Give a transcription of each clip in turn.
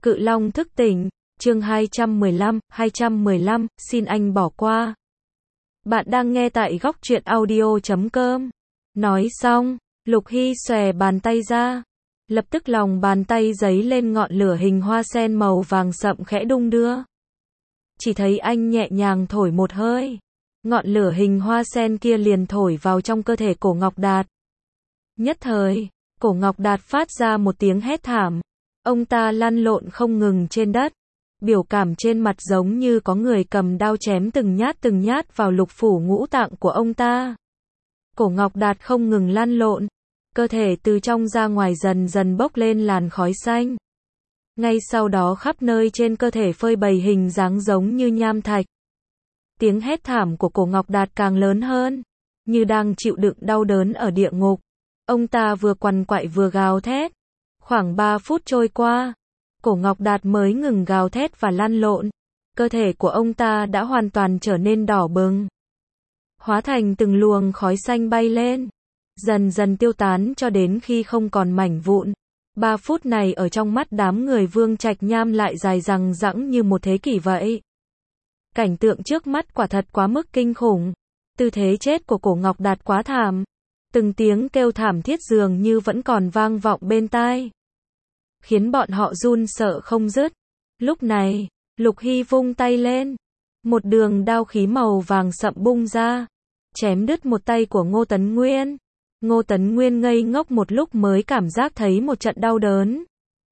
Cự Long thức tỉnh, chương 215, xin anh bỏ qua. Bạn đang nghe tại góc truyện audio.com. Nói xong, Lục Hy xòe bàn tay ra. Lập tức lòng bàn tay giấy lên ngọn lửa hình hoa sen màu vàng sậm khẽ đung đưa. Chỉ thấy anh nhẹ nhàng thổi một hơi. Ngọn lửa hình hoa sen kia liền thổi vào trong cơ thể Cổ Ngọc Đạt. Nhất thời, Cổ Ngọc Đạt phát ra một tiếng hét thảm. Ông ta lăn lộn không ngừng trên đất. Biểu cảm trên mặt giống như có người cầm đao chém từng nhát vào lục phủ ngũ tạng của ông ta. Cổ Ngọc Đạt không ngừng lăn lộn. Cơ thể từ trong ra ngoài dần dần bốc lên làn khói xanh. Ngay sau đó khắp nơi trên cơ thể phơi bày hình dáng giống như nham thạch. Tiếng hét thảm của Cổ Ngọc Đạt càng lớn hơn, như đang chịu đựng đau đớn ở địa ngục. Ông ta vừa quằn quại vừa gào thét. Khoảng 3 phút trôi qua, Cổ Ngọc Đạt mới ngừng gào thét và lăn lộn. Cơ thể của ông ta đã hoàn toàn trở nên đỏ bừng, hóa thành từng luồng khói xanh bay lên, dần dần tiêu tán cho đến khi không còn mảnh vụn. 3 phút này ở trong mắt đám người Vương Trạch Nham lại dài dằng dẵng như một thế kỷ vậy. Cảnh tượng trước mắt quả thật quá mức kinh khủng. Tư thế chết của Cổ Ngọc Đạt quá thảm. Từng tiếng kêu thảm thiết dường như vẫn còn vang vọng bên tai, khiến bọn họ run sợ không dứt. Lúc này, Lục Hy vung tay lên. Một đường đao khí màu vàng sậm bung ra, chém đứt một tay của Ngô Tấn Nguyên. Ngô Tấn Nguyên ngây ngốc một lúc mới cảm giác thấy một trận đau đớn.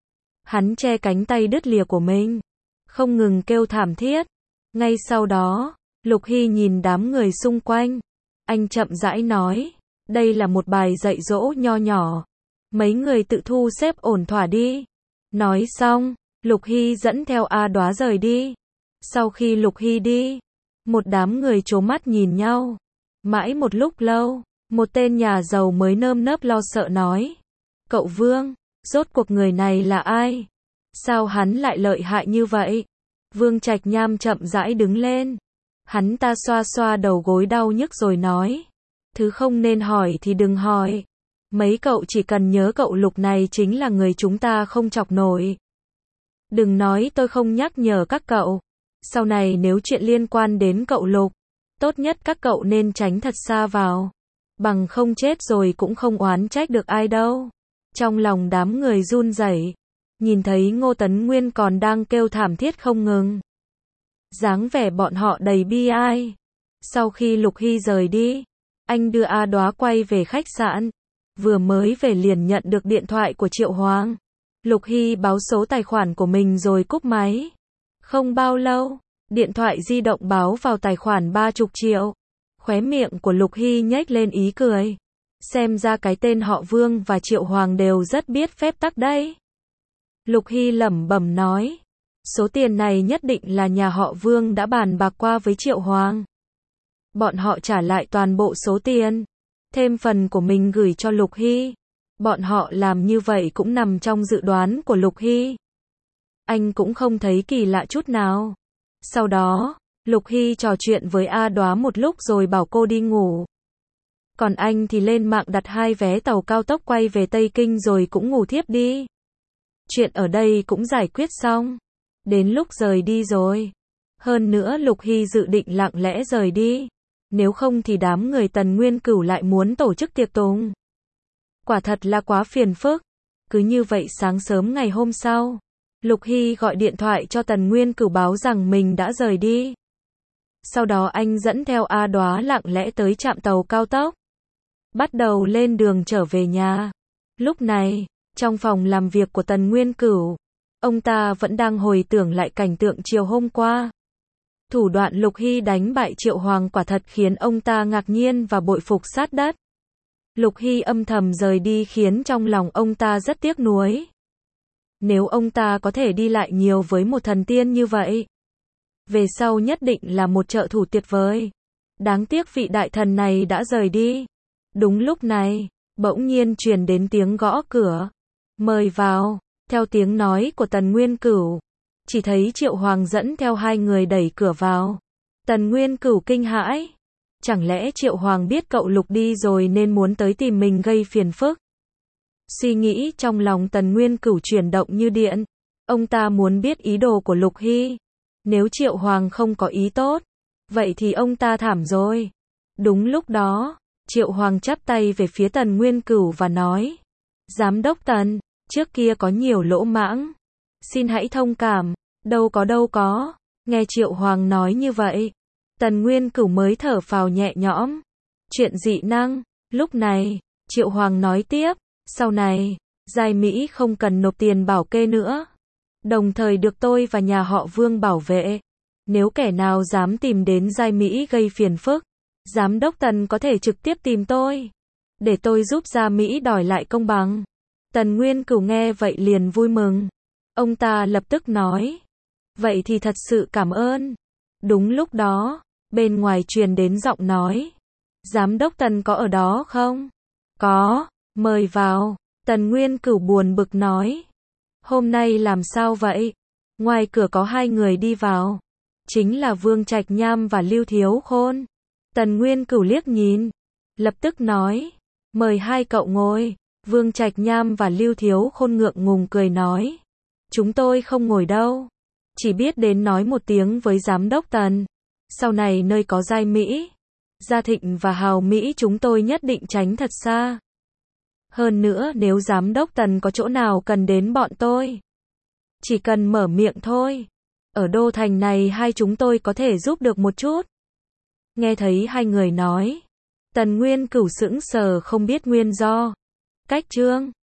Hắn che cánh tay đứt lìa của mình, không ngừng kêu thảm thiết. Ngay sau đó, Lục Hy nhìn đám người xung quanh. Anh chậm rãi nói, đây là một bài dạy dỗ nho nhỏ. Mấy người tự thu xếp ổn thỏa đi. Nói xong, Lục Hy dẫn theo A Đóa rời đi. Sau khi Lục Hy đi, một đám người trố mắt nhìn nhau. Mãi một lúc lâu, một tên nhà giàu mới nơm nớp lo sợ nói, cậu Vương, rốt cuộc người này là ai? Sao hắn lại lợi hại như vậy? Vương Trạch Nham chậm rãi đứng lên. Hắn ta xoa xoa đầu gối đau nhức rồi nói, thứ không nên hỏi thì đừng hỏi. Mấy cậu chỉ cần nhớ cậu Lục này chính là người chúng ta không chọc nổi. Đừng nói tôi không nhắc nhở các cậu. Sau này nếu chuyện liên quan đến cậu Lục, tốt nhất các cậu nên tránh thật xa vào. Bằng không chết rồi cũng không oán trách được ai đâu. Trong lòng đám người run rẩy, nhìn thấy Ngô Tấn Nguyên còn đang kêu thảm thiết không ngừng. Dáng vẻ bọn họ đầy bi ai. Sau khi Lục Hy rời đi, anh đưa A Đóa quay về khách sạn. Vừa mới về liền nhận được điện thoại của Triệu Hoàng. Lục Hy báo số tài khoản của mình rồi cúp máy. Không bao lâu, điện thoại di động báo vào tài khoản 30 triệu. Khóe miệng của Lục Hy nhếch lên ý cười. Xem ra cái tên họ Vương và Triệu Hoàng đều rất biết phép tắc đấy. Lục Hy lẩm bẩm nói, số tiền này nhất định là nhà họ Vương đã bàn bạc qua với Triệu Hoàng. Bọn họ trả lại toàn bộ số tiền, thêm phần của mình gửi cho Lục Hy. Bọn họ làm như vậy cũng nằm trong dự đoán của Lục Hy. Anh cũng không thấy kỳ lạ chút nào. Sau đó, Lục Hy trò chuyện với A Đóa một lúc rồi bảo cô đi ngủ. Còn anh thì lên mạng đặt 2 vé tàu cao tốc quay về Tây Kinh rồi cũng ngủ thiếp đi. Chuyện ở đây cũng giải quyết xong. Đến lúc rời đi rồi. Hơn nữa Lục Hy dự định lặng lẽ rời đi. Nếu không thì đám người Tần Nguyên Cửu lại muốn tổ chức tiệc tùng. Quả thật là quá phiền phức. Cứ như vậy sáng sớm ngày hôm sau, Lục Hy gọi điện thoại cho Tần Nguyên Cửu báo rằng mình đã rời đi. Sau đó anh dẫn theo A Đóa lặng lẽ tới trạm tàu cao tốc, bắt đầu lên đường trở về nhà. Lúc này, trong phòng làm việc của Tần Nguyên Cửu, ông ta vẫn đang hồi tưởng lại cảnh tượng chiều hôm qua. Thủ đoạn Lục Hy đánh bại Triệu Hoàng quả thật khiến ông ta ngạc nhiên và bội phục sát đất. Lục Hy âm thầm rời đi khiến trong lòng ông ta rất tiếc nuối. Nếu ông ta có thể đi lại nhiều với một thần tiên như vậy, về sau nhất định là một trợ thủ tuyệt vời. Đáng tiếc vị đại thần này đã rời đi. Đúng lúc này, bỗng nhiên truyền đến tiếng gõ cửa. Mời vào, theo tiếng nói của Tần Nguyên Cửu. Chỉ thấy Triệu Hoàng dẫn theo 2 người đẩy cửa vào. Tần Nguyên Cửu kinh hãi. Chẳng lẽ Triệu Hoàng biết cậu Lục đi rồi nên muốn tới tìm mình gây phiền phức? Suy nghĩ trong lòng Tần Nguyên Cửu chuyển động như điện. Ông ta muốn biết ý đồ của Lục Hy. Nếu Triệu Hoàng không có ý tốt, vậy thì ông ta thảm rồi. Đúng lúc đó, Triệu Hoàng chắp tay về phía Tần Nguyên Cửu và nói: Giám đốc Tần, trước kia có nhiều lỗ mãng. Xin hãy thông cảm. Đâu có. Nghe Triệu Hoàng nói như vậy, Tần Nguyên Cửu mới thở phào nhẹ nhõm. Chuyện dị năng. Lúc này, Triệu Hoàng nói tiếp: Sau này, Giai Mỹ không cần nộp tiền bảo kê nữa. Đồng thời được tôi và nhà họ Vương bảo vệ. Nếu kẻ nào dám tìm đến Giai Mỹ gây phiền phức, Giám đốc Tần có thể trực tiếp tìm tôi, để tôi giúp Gia Mỹ đòi lại công bằng. Tần Nguyên Cửu nghe vậy liền vui mừng. Ông ta lập tức nói: Vậy thì thật sự cảm ơn. Đúng lúc đó, bên ngoài truyền đến giọng nói: Giám đốc Tần có ở đó không? Có, mời vào. Tần Nguyên Cửu buồn bực nói: Hôm nay làm sao vậy? Ngoài cửa có hai người đi vào. Chính là Vương Trạch Nham và Lưu Thiếu Khôn. Tần Nguyên Cửu liếc nhìn, lập tức nói: Mời hai cậu ngồi. Vương Trạch Nham và Lưu Thiếu Khôn ngượng ngùng cười nói: Chúng tôi không ngồi đâu. Chỉ biết đến nói một tiếng với Giám đốc Tần. Sau này nơi có Giai Mỹ, Gia Thịnh và Hào Mỹ chúng tôi nhất định tránh thật xa. Hơn nữa nếu Giám đốc Tần có chỗ nào cần đến bọn tôi, chỉ cần mở miệng thôi. Ở đô thành này hai chúng tôi có thể giúp được một chút. Nghe thấy hai người nói, Tần Nguyên Cửu sững sờ không biết nguyên do. Cách chương